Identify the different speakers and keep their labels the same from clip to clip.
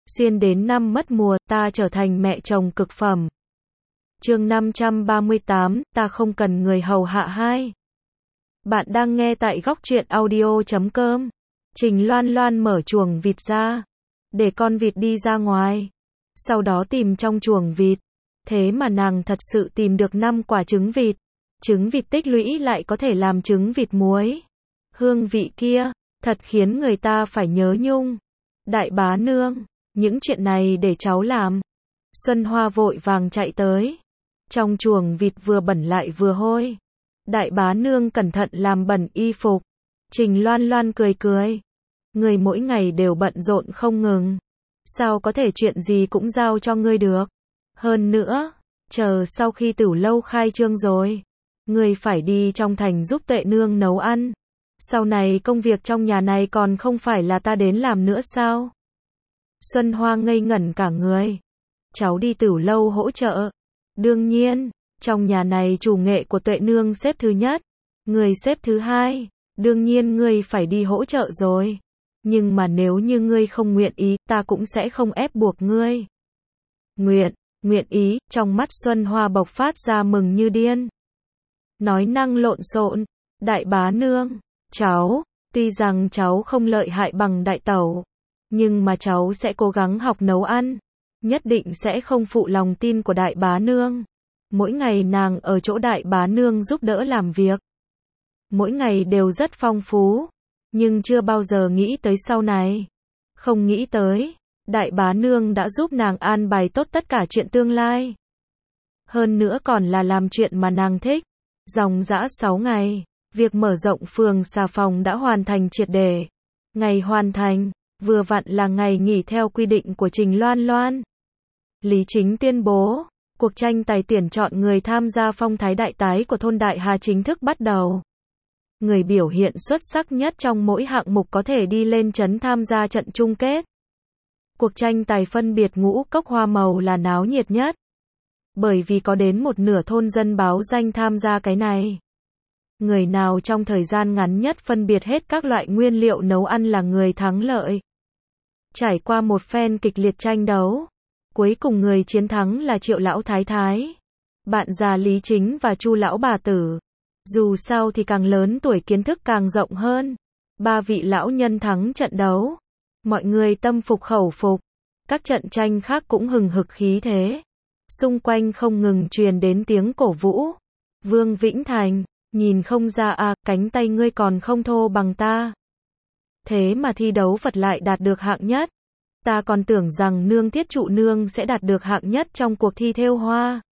Speaker 1: Xuyên đến năm mất mùa, ta trở thành mẹ chồng cực phẩm. Chương 538, ta không cần người hầu hạ hai. Bạn đang nghe tại góc truyện audio.com. Trình Loan Loan mở chuồng vịt ra, để con vịt đi ra ngoài. Sau đó tìm trong chuồng vịt. Thế mà nàng thật sự tìm được 5 quả trứng vịt. Trứng vịt tích lũy lại có thể làm trứng vịt muối. Hương vị kia, thật khiến người ta phải nhớ nhung. Đại bá nương, những chuyện này để cháu làm. Xuân Hoa vội vàng chạy tới. Trong chuồng vịt vừa bẩn lại vừa hôi. Đại bá nương cẩn thận làm bẩn y phục. Trình Loan Loan cười cười. Người mỗi ngày đều bận rộn không ngừng. Sao có thể chuyện gì cũng giao cho ngươi được. Hơn nữa, chờ sau khi Tửu Lâu khai trương rồi, ngươi phải đi trong thành giúp Tuệ nương nấu ăn. Sau này công việc trong nhà này còn không phải là ta đến làm nữa sao? Xuân Hoa ngây ngẩn cả người. Cháu đi Tửu Lâu hỗ trợ. Đương nhiên, trong nhà này chủ nghệ của Tuệ nương xếp thứ nhất, người xếp thứ hai, đương nhiên ngươi phải đi hỗ trợ rồi. Nhưng mà nếu như ngươi không nguyện ý, ta cũng sẽ không ép buộc ngươi. Nguyện ý, trong mắt Xuân Hoa bộc phát ra mừng như điên. Nói năng lộn xộn, đại bá nương, cháu, tuy rằng cháu không lợi hại bằng đại tẩu, nhưng mà cháu sẽ cố gắng học nấu ăn, nhất định sẽ không phụ lòng tin của đại bá nương. Mỗi ngày nàng ở chỗ đại bá nương giúp đỡ làm việc. Mỗi ngày đều rất phong phú, nhưng chưa bao giờ nghĩ tới sau này. Không nghĩ tới, đại bá nương đã giúp nàng an bài tốt tất cả chuyện tương lai. Hơn nữa còn là làm chuyện mà nàng thích. Dòng dã 6 ngày, việc mở rộng phường xà phòng đã hoàn thành triệt để. Ngày hoàn thành, vừa vặn là ngày nghỉ theo quy định của Trình Loan Loan. Lý Chính tuyên bố, cuộc tranh tài tuyển chọn người tham gia phong thái đại tái của thôn Đại Hà chính thức bắt đầu. Người biểu hiện xuất sắc nhất trong mỗi hạng mục có thể đi lên trấn tham gia trận chung kết. Cuộc tranh tài phân biệt ngũ cốc hoa màu là náo nhiệt nhất. Bởi vì có đến một nửa thôn dân báo danh tham gia cái này. Người nào trong thời gian ngắn nhất phân biệt hết các loại nguyên liệu nấu ăn là người thắng lợi. Trải qua một phen kịch liệt tranh đấu, cuối cùng người chiến thắng là Triệu lão thái thái, bạn già Lý Chính và Chu lão bà tử. Dù sao thì càng lớn tuổi kiến thức càng rộng hơn. 3 vị lão nhân thắng trận đấu. Mọi người tâm phục khẩu phục. Các trận tranh khác cũng hừng hực khí thế. Xung quanh không ngừng truyền đến tiếng cổ vũ. Vương Vĩnh Thành, nhìn không ra à, cánh tay ngươi còn không thô bằng ta. Thế mà thi đấu vật lại đạt được hạng nhất. Ta còn tưởng rằng nương Thiết Trụ nương sẽ đạt được hạng nhất trong cuộc thi thêu hoa.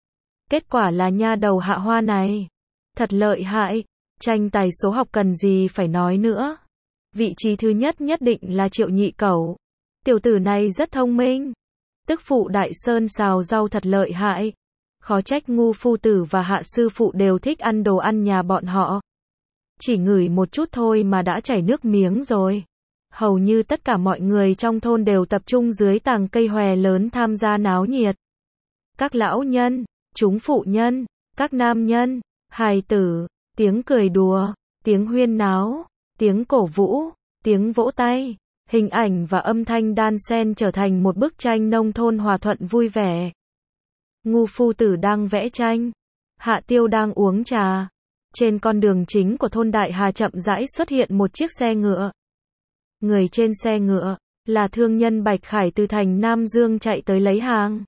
Speaker 1: Kết quả là nha đầu Hạ Hoa này. Thật lợi hại, tranh tài số học cần gì phải nói nữa. Vị trí thứ nhất nhất định là Triệu Nhị Cẩu. Tiểu tử này rất thông minh. Tức phụ Đại Sơn xào rau thật lợi hại. Khó trách Ngu phu tử và Hạ sư phụ đều thích ăn đồ ăn nhà bọn họ. Chỉ ngửi một chút thôi mà đã chảy nước miếng rồi. Hầu như tất cả mọi người trong thôn đều tập trung dưới tàng cây hòe lớn tham gia náo nhiệt. Các lão nhân, chúng phụ nhân, các nam nhân, hài tử, tiếng cười đùa, tiếng huyên náo, tiếng cổ vũ, tiếng vỗ tay, hình ảnh và âm thanh đan xen trở thành một bức tranh nông thôn hòa thuận vui vẻ. Ngu phu tử đang vẽ tranh, Hạ Tiêu đang uống trà. Trên con đường chính của thôn Đại Hà chậm rãi xuất hiện một chiếc xe ngựa. Người trên xe ngựa là thương nhân Bạch Khải từ thành Nam Dương chạy tới lấy hàng.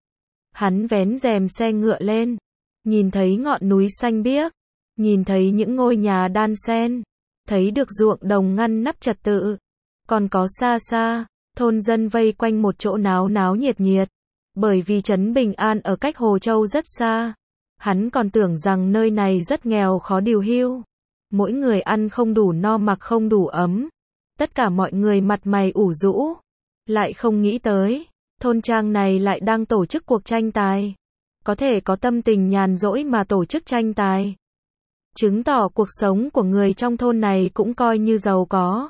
Speaker 1: Hắn vén rèm xe ngựa lên, nhìn thấy ngọn núi xanh biếc, nhìn thấy những ngôi nhà đan xen, thấy được ruộng đồng ngăn nắp trật tự. Còn có xa xa, thôn dân vây quanh một chỗ náo náo nhiệt nhiệt. Bởi vì trấn Bình An ở cách Hồ Châu rất xa. Hắn còn tưởng rằng nơi này rất nghèo khó điều hưu. Mỗi người ăn không đủ no mặc không đủ ấm. Tất cả mọi người mặt mày ủ rũ. Lại không nghĩ tới, thôn trang này lại đang tổ chức cuộc tranh tài. Có thể có tâm tình nhàn rỗi mà tổ chức tranh tài. Chứng tỏ cuộc sống của người trong thôn này cũng coi như giàu có.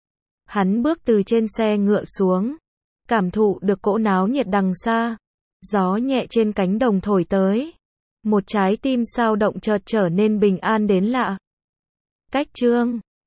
Speaker 1: Hắn bước từ trên xe ngựa xuống, cảm thụ được cỗ náo nhiệt đằng xa. Gió nhẹ trên cánh đồng thổi tới. Một trái tim sao động chợt trở nên bình an đến lạ. Cách chương